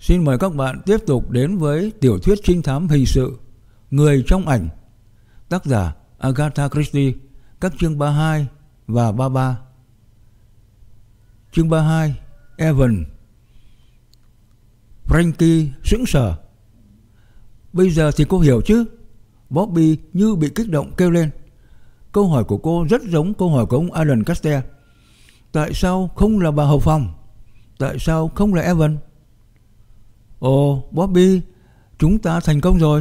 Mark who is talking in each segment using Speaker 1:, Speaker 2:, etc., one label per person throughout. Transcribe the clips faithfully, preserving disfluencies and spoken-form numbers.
Speaker 1: Xin mời các bạn tiếp tục đến với tiểu thuyết trinh thám hình sự Người trong ảnh, tác giả Agatha Christie, các chương ba mươi hai và ba mươi ba. Chương ba mươi hai, Evan. Frankie sững sờ. Bây giờ thì cô hiểu chứ? Bobby như bị kích động kêu lên. Câu hỏi của cô rất giống câu hỏi của ông Alan Caster. Tại sao không là bà hầu phòng? Tại sao không là Evan? Ồ, Bobby, chúng ta thành công rồi.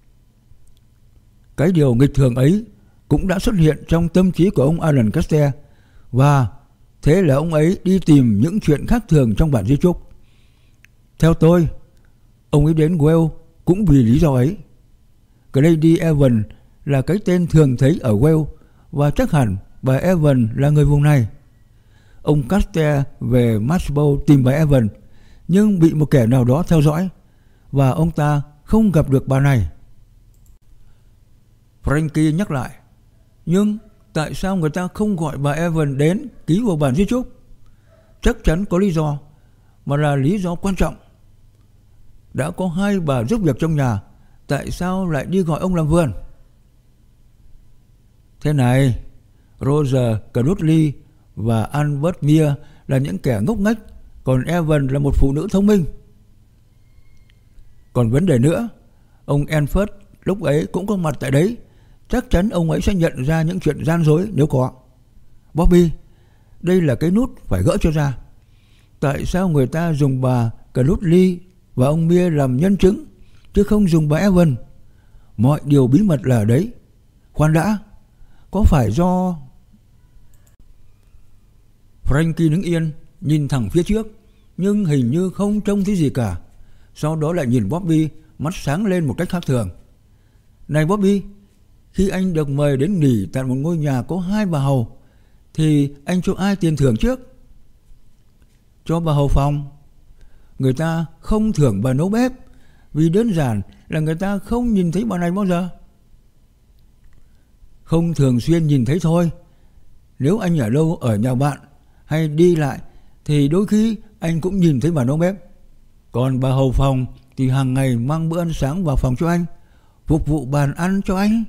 Speaker 1: Cái điều nghịch thường ấy cũng đã xuất hiện trong tâm trí của ông Alan Caster, và thế là ông ấy đi tìm những chuyện khác thường trong bản di chúc. Theo tôi, ông ấy đến Wales cũng vì lý do ấy. Grady Evan là cái tên thường thấy ở Wales, và chắc hẳn bà Evan là người vùng này. Ông Caster về Marshbow tìm bà Evan, nhưng bị một kẻ nào đó theo dõi, và ông ta không gặp được bà này. Frankie nhắc lại. Nhưng tại sao người ta không gọi bà Evan đến ký vào bản di chúc? Chắc chắn có lý do, mà là lý do quan trọng. Đã có hai bà giúp việc trong nhà, tại sao lại đi gọi ông làm vườn? Thế này, Roger Crudley và Albert Meyer là những kẻ ngốc nghếch, còn Evan là một phụ nữ thông minh. Còn vấn đề nữa, ông Enford lúc ấy cũng có mặt tại đấy. Chắc chắn ông ấy sẽ nhận ra những chuyện gian dối nếu có. Bobby, đây là cái nút phải gỡ cho ra. Tại sao người ta dùng bà Crudley và ông Meyer làm nhân chứng, chứ không dùng bà Evan? Mọi điều bí mật là ở đấy. Khoan đã, có phải do... Frankie đứng yên, nhìn thẳng phía trước, nhưng hình như không trông thấy gì cả. Sau đó lại nhìn Bobby, mắt sáng lên một cách khác thường. Này Bobby, khi anh được mời đến nghỉ tại một ngôi nhà có hai bà hầu, thì anh cho ai tiền thưởng trước? Cho bà hầu phòng. Người ta không thưởng bà nấu bếp, vì đơn giản là người ta không nhìn thấy bà này bao giờ. Không thường xuyên nhìn thấy thôi. Nếu anh ở đâu ở nhà bạn hay đi lại, thì đôi khi anh cũng nhìn thấy bà nấu bếp. Còn bà hầu phòng thì hàng ngày mang bữa ăn sáng vào phòng cho anh, phục vụ bàn ăn cho anh.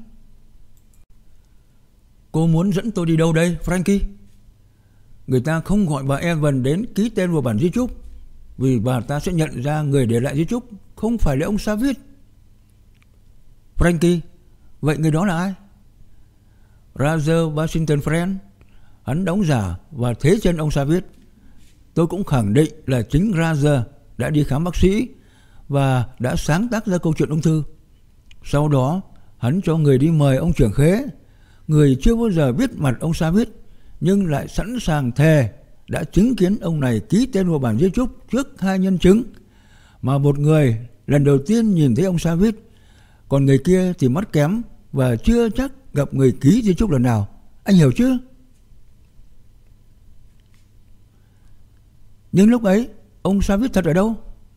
Speaker 1: Cô muốn dẫn tôi đi đâu đây, Frankie? Người ta không gọi bà Evan đến ký tên vào bản di chúc, vì bà ta sẽ nhận ra người để lại di chúc không phải là ông Savage. Frankie, vậy người đó là ai? Roger Washington Friend. Hắn đóng giả và thế chân ông Savage. Tôi cũng khẳng định là chính Roger đã đi khám bác sĩ và đã sáng tác ra câu chuyện ung thư. Sau đó hắn cho người đi mời ông trưởng khế, người chưa bao giờ biết mặt ông Savage, nhưng lại sẵn sàng thề đã chứng kiến ông này ký tên vào bản di chúc trước hai nhân chứng, mà một người lần đầu tiên nhìn thấy ông Savage, còn người kia thì mắt kém và chưa chắc gặp người ký di chúc lần nào. Anh hiểu chứ? Nhưng lúc ấy ông Savage thật ở đâu?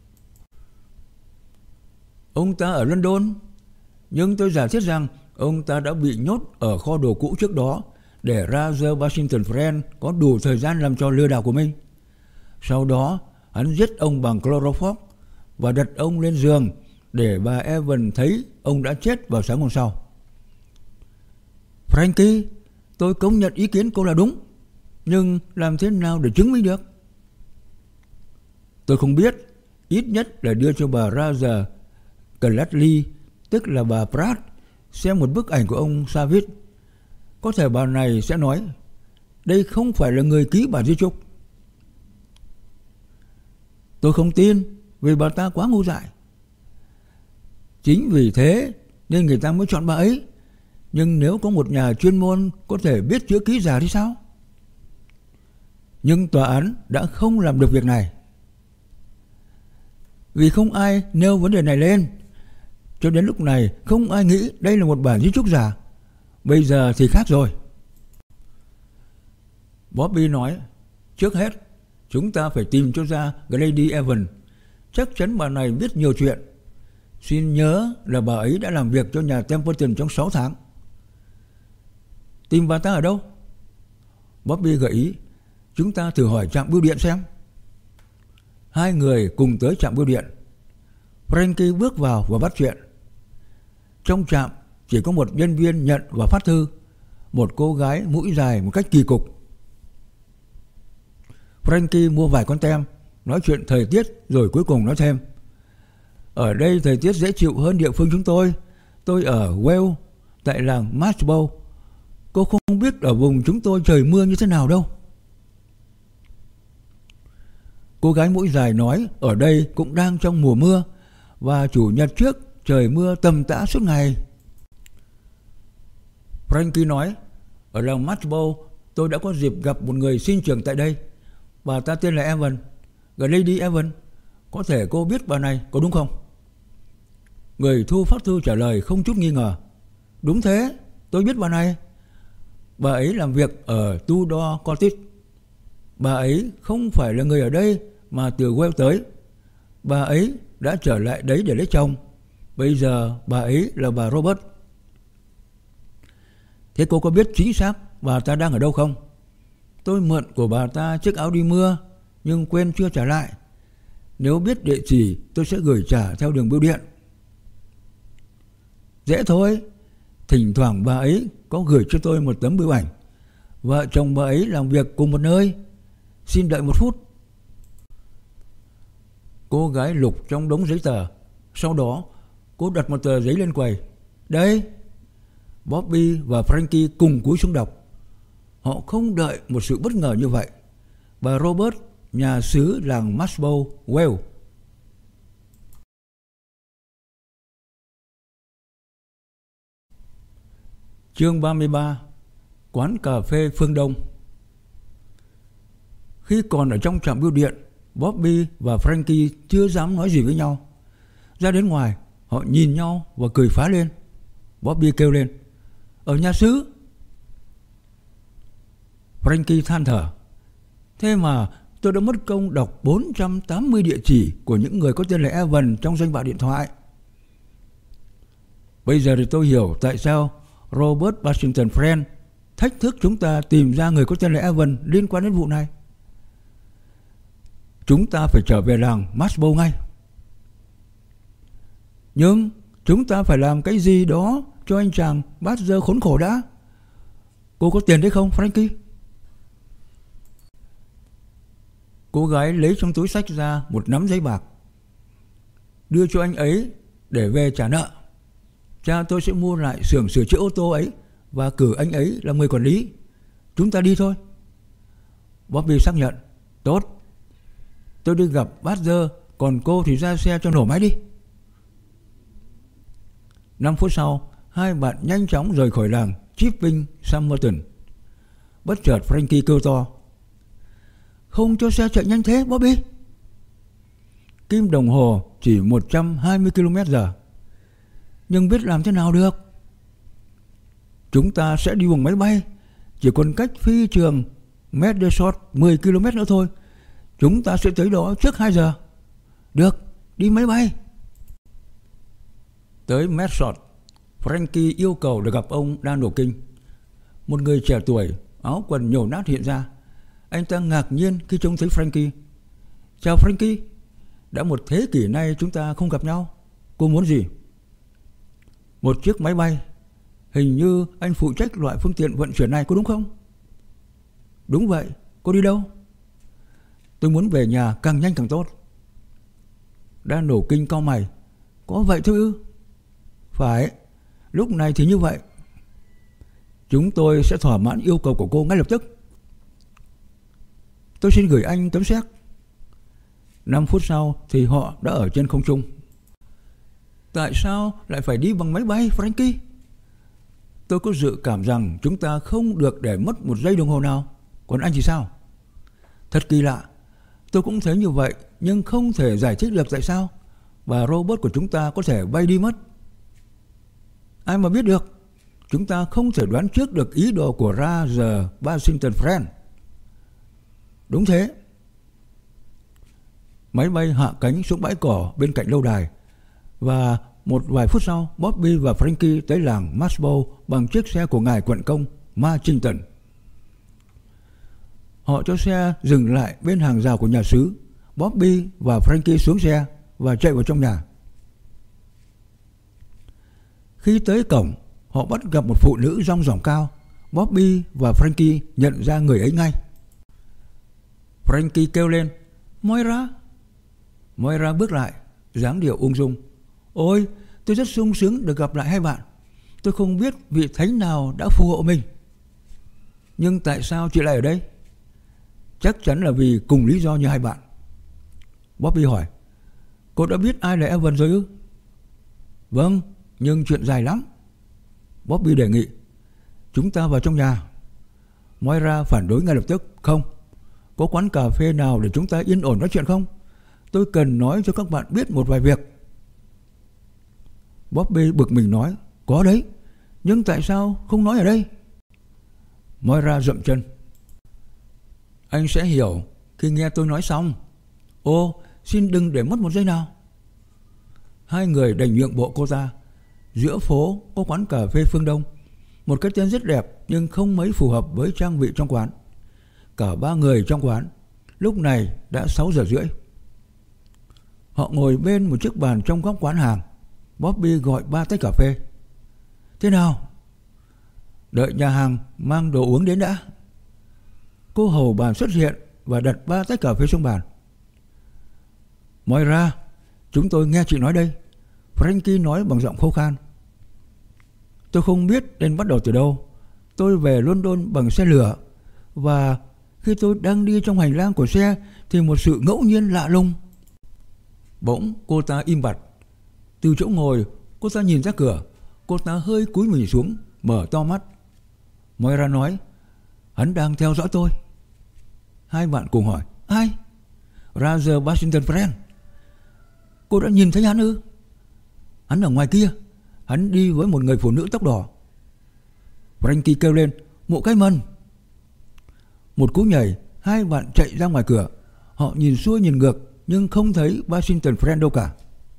Speaker 1: Ông ta ở London, nhưng tôi giả thiết rằng ông ta đã bị nhốt ở kho đồ cũ trước đó, để Roger Washington Friend có đủ thời gian làm trò lừa đảo của mình. Sau đó hắn giết ông bằng chloroform và đặt ông lên giường để bà Evan thấy ông đã chết vào sáng hôm sau. Frankie, tôi công nhận ý kiến cô là đúng, nhưng làm thế nào để chứng minh được? Tôi không biết. Ít nhất là đưa cho bà Roger Crudley, tức là bà Pratt, xem một bức ảnh của ông Savage. Có thể bà này sẽ nói đây không phải là người ký bản di chúc. Tôi không tin, vì bà ta quá ngu dại. Chính vì thế nên người ta mới chọn bà ấy. Nhưng nếu có một nhà chuyên môn có thể biết chữ ký giả thì sao? Nhưng tòa án đã không làm được việc này, vì không ai nêu vấn đề này lên. Cho đến lúc này không ai nghĩ đây là một bản di chúc giả. Bây giờ thì khác rồi. Bobby nói, trước hết chúng ta phải tìm cho ra Grady Evan. Chắc chắn bà này biết nhiều chuyện. Xin nhớ là bà ấy đã làm việc cho nhà Templeton trong sáu tháng. Tìm bà ta ở đâu? Bobby gợi ý, chúng ta thử hỏi trạm bưu điện xem. Hai người cùng tới trạm bưu điện. Frankie bước vào và bắt chuyện. Trong trạm chỉ có một nhân viên nhận và phát thư, một cô gái mũi dài một cách kỳ cục. Frankie mua vài con tem, nói chuyện thời tiết rồi cuối cùng nói thêm: ở đây thời tiết dễ chịu hơn địa phương chúng tôi. Tôi ở Wales, tại làng Mashbow. Cô không biết ở vùng chúng tôi trời mưa như thế nào đâu. Cô gái mũi dài nói ở đây cũng đang trong mùa mưa, và chủ nhật trước trời mưa tầm tã suốt ngày. Frankie nói ở làng Mashbow tôi đã có dịp gặp một người sinh trưởng tại đây. Bà ta tên là Evan, Lady Evan. Có thể cô biết bà này, có đúng không? Người thu phát thư trả lời không chút nghi ngờ: đúng thế, tôi biết bà này. Bà ấy làm việc ở Tudor Cottage. Bà ấy không phải là người ở đây mà từ Wales tới. Bà ấy đã trở lại đấy để lấy chồng. Bây giờ bà ấy là bà Robert. Thế cô có biết chính xác bà ta đang ở đâu không? Tôi mượn của bà ta chiếc áo đi mưa, nhưng quên chưa trả lại. Nếu biết địa chỉ tôi sẽ gửi trả theo đường bưu điện. Dễ thôi. Thỉnh thoảng bà ấy có gửi cho tôi một tấm bưu ảnh. Vợ chồng bà ấy làm việc cùng một nơi. Xin đợi một phút. Cô gái lục trong đống giấy tờ. Sau đó cô đặt một tờ giấy lên quầy. Đây. Bobby và Frankie cùng cúi xuống đọc. Họ không đợi một sự bất ngờ như vậy. Bà Robert, nhà xứ làng Mashbow, Wales. Chương ba mươi ba. Quán cà phê phương Đông. Khi còn ở trong trạm bưu điện, Bobby và Frankie chưa dám nói gì với nhau. Ra đến ngoài, họ nhìn nhau và cười phá lên. Bobby kêu lên: ở nhà xứ. Frankie than thở: thế mà tôi đã mất công đọc bốn trăm tám mươi địa chỉ của những người có tên là Evan trong danh bạ điện thoại. Bây giờ thì tôi hiểu tại sao Robert Washington Friend thách thức chúng ta tìm ra người có tên là Evan liên quan đến vụ này. Chúng ta phải trở về làng Mashbow ngay. Nhưng chúng ta phải làm cái gì đó cho anh chàng bát dơ khốn khổ đã. Cô có tiền đấy không, Frankie? Cô gái lấy trong túi xách ra một nắm giấy bạc, đưa cho anh ấy để về trả nợ. Cha tôi sẽ mua lại xưởng sửa chữa ô tô ấy và cử anh ấy làm người quản lý. Chúng ta đi thôi. Bobby xác nhận: tốt. Tôi đi gặp bát dơ, còn cô thì ra xe cho nổ máy đi. Năm phút sau, hai bạn nhanh chóng rời khỏi làng Chipping Somerton. Bất chợt Frankie kêu to: không cho xe chạy nhanh thế, Bobby. Kim đồng hồ chỉ một trăm hai mươi ki lô mét giờ. Nhưng biết làm thế nào được? Chúng ta sẽ đi bằng máy bay. Chỉ còn cách phi trường Medeshot mười ki lô mét nữa thôi. Chúng ta sẽ tới đó trước hai giờ. Được, đi máy bay. Tới Medeshot, Frankie yêu cầu được gặp ông Daniel King. Một người trẻ tuổi, áo quần nhổ nát hiện ra. Anh ta ngạc nhiên khi trông thấy Frankie. Chào Frankie. Đã một thế kỷ nay chúng ta không gặp nhau. Cô muốn gì? Một chiếc máy bay. Hình như anh phụ trách loại phương tiện vận chuyển này, có đúng không? Đúng vậy. Cô đi đâu? Tôi muốn về nhà càng nhanh càng tốt. Daniel King cau mày. Có vậy thôi ư? Phải. Lúc này thì như vậy. Chúng tôi sẽ thỏa mãn yêu cầu của cô ngay lập tức. Tôi xin gửi anh tấm séc. Năm phút sau thì họ đã ở trên không trung. Tại sao lại phải đi bằng máy bay, Frankie? Tôi có dự cảm rằng chúng ta không được để mất một giây đồng hồ nào. Còn anh thì sao? Thật kỳ lạ. Tôi cũng thấy như vậy, nhưng không thể giải thích được tại sao bà Robert của chúng ta có thể bay đi mất. Ai mà biết được. Chúng ta không thể đoán trước được ý đồ của Roger Washington Friend. Đúng thế. Máy bay hạ cánh xuống bãi cỏ bên cạnh lâu đài. Và một vài phút sau, Bobby và Frankie tới làng Mashbow bằng chiếc xe của ngài quận công Marchington. Họ cho xe dừng lại bên hàng rào của nhà xứ. Bobby và Frankie xuống xe và chạy vào trong nhà. Khi tới cổng, họ bắt gặp một phụ nữ rong ròng cao. Bobby và Frankie nhận ra người ấy ngay. Frankie kêu lên, Moira. Moira bước lại, dáng điệu ung dung. Ôi, tôi rất sung sướng được gặp lại hai bạn. Tôi không biết vị thánh nào đã phù hộ mình. Nhưng tại sao chị lại ở đây? Chắc chắn là vì cùng lý do như hai bạn. Bobby hỏi, cô đã biết ai là Evan rồi ư? Vâng, nhưng chuyện dài lắm. Bobby đề nghị, chúng ta vào trong nhà. Moira phản đối ngay lập tức, không. Có quán cà phê nào để chúng ta yên ổn nói chuyện không? Tôi cần nói cho các bạn biết một vài việc. Bobby bực mình nói, có đấy, nhưng tại sao không nói ở đây? Moira dậm chân. Anh sẽ hiểu khi nghe tôi nói xong. Ô, xin đừng để mất một giây nào. Hai người đành nhượng bộ cô ta. Giữa phố có quán cà phê Phương Đông, một cái tên rất đẹp nhưng không mấy phù hợp với trang vị trong quán. Cả ba người trong quán lúc này đã sáu giờ rưỡi. Họ ngồi bên một chiếc bàn trong góc quán hàng. Bobby gọi ba tách cà phê. Thế nào? Đợi nhà hàng mang đồ uống đến đã. Cô hầu bàn xuất hiện và đặt ba tách cà phê xuống bàn. Moira, chúng tôi nghe chị nói đây. Frankie nói bằng giọng khô khan. Tôi không biết nên bắt đầu từ đâu. Tôi về London bằng xe lửa, và khi tôi đang đi trong hành lang của xe thì một sự ngẫu nhiên lạ lùng. Bỗng cô ta im bặt. Từ chỗ ngồi cô ta nhìn ra cửa. Cô ta hơi cúi mình xuống, mở to mắt. Moira nói, hắn đang theo dõi tôi. Hai bạn cùng hỏi, ai? Roger Washington Friend. Cô đã nhìn thấy hắn ư? Hắn ở ngoài kia. Hắn đi với một người phụ nữ tóc đỏ. Frankie kêu lên, mụ cái mần. Một cú nhảy, hai bạn chạy ra ngoài cửa. Họ nhìn xuôi nhìn ngược nhưng không thấy Washington Friend đâu cả.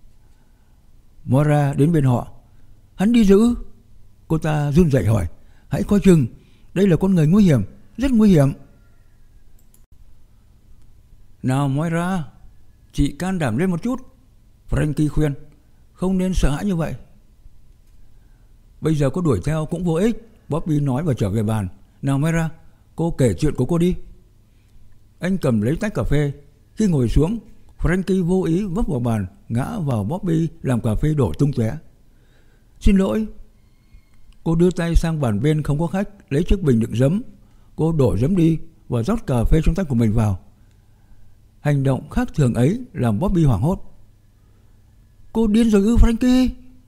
Speaker 1: Moira đến bên họ. Hắn đi giữ. Cô ta run rẩy hỏi, hãy coi chừng, đây là con người nguy hiểm, rất nguy hiểm. Nào Moira, chị can đảm lên một chút. Frankie khuyên, không nên sợ hãi như vậy. Bây giờ có đuổi theo cũng vô ích, Bobby nói và trở về bàn. Nào Moira, cô kể chuyện của cô đi. Anh cầm lấy tách cà phê. Khi ngồi xuống, Frankie vô ý vấp vào bàn, ngã vào Bobby làm cà phê đổ tung tóe. Xin lỗi. Cô đưa tay sang bàn bên không có khách, lấy chiếc bình đựng giấm. Cô đổ giấm đi và rót cà phê trong tách của mình vào. Hành động khác thường ấy làm Bobby hoảng hốt. Cô điên rồi ư Frankie?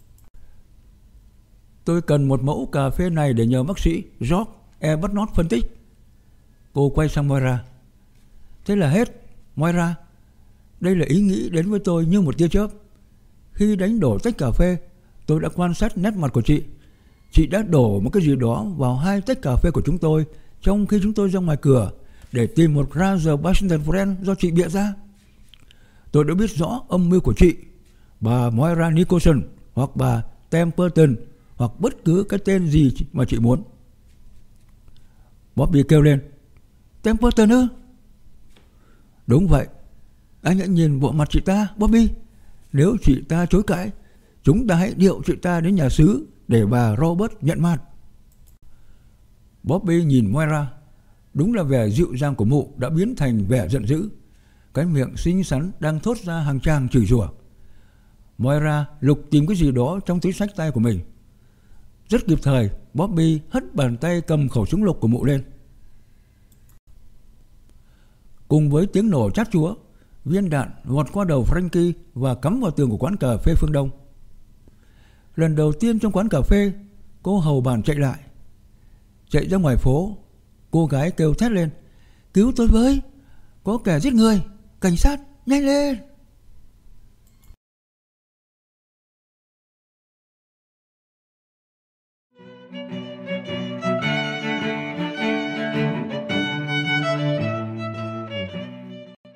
Speaker 1: Tôi cần một mẫu cà phê này để nhờ bác sĩ George Arbuthnot phân tích. Cô quay sang Moira. Thế là hết. Moira, đây là ý nghĩ đến với tôi như một tia chớp. Khi đánh đổ tách cà phê, tôi đã quan sát nét mặt của chị. Chị đã đổ một cái gì đó vào hai tách cà phê của chúng tôi trong khi chúng tôi ra ngoài cửa để tìm một Roger Washington Friend do chị bịa ra. Tôi đã biết rõ âm mưu của chị, bà Moira Nicholson hoặc bà Templeton hoặc bất cứ cái tên gì mà chị muốn. Bobby kêu lên. Templeton ư? Đúng vậy. Anh hãy nhìn bộ mặt chị ta, Bobby. Nếu chị ta chối cãi, chúng ta hãy điệu chị ta đến nhà xứ để bà Robert nhận mặt. Bobby nhìn Moira. Đúng là vẻ dịu dàng của mụ đã biến thành vẻ giận dữ. Cái miệng xinh xắn đang thốt ra hàng tràng chửi rủa. Moira lục tìm cái gì đó trong túi xách tay của mình. Rất kịp thời, Bobby hất bàn tay cầm khẩu súng lục của mụ lên. Cùng với tiếng nổ chát chúa, viên đạn vọt qua đầu Frankie và cắm vào tường của quán cà phê Phương Đông. Lần đầu tiên trong quán cà phê, cô hầu bàn chạy lại. Chạy ra ngoài phố, cô gái kêu thét lên. Cứu tôi với, có kẻ giết người, cảnh sát, nhanh lên.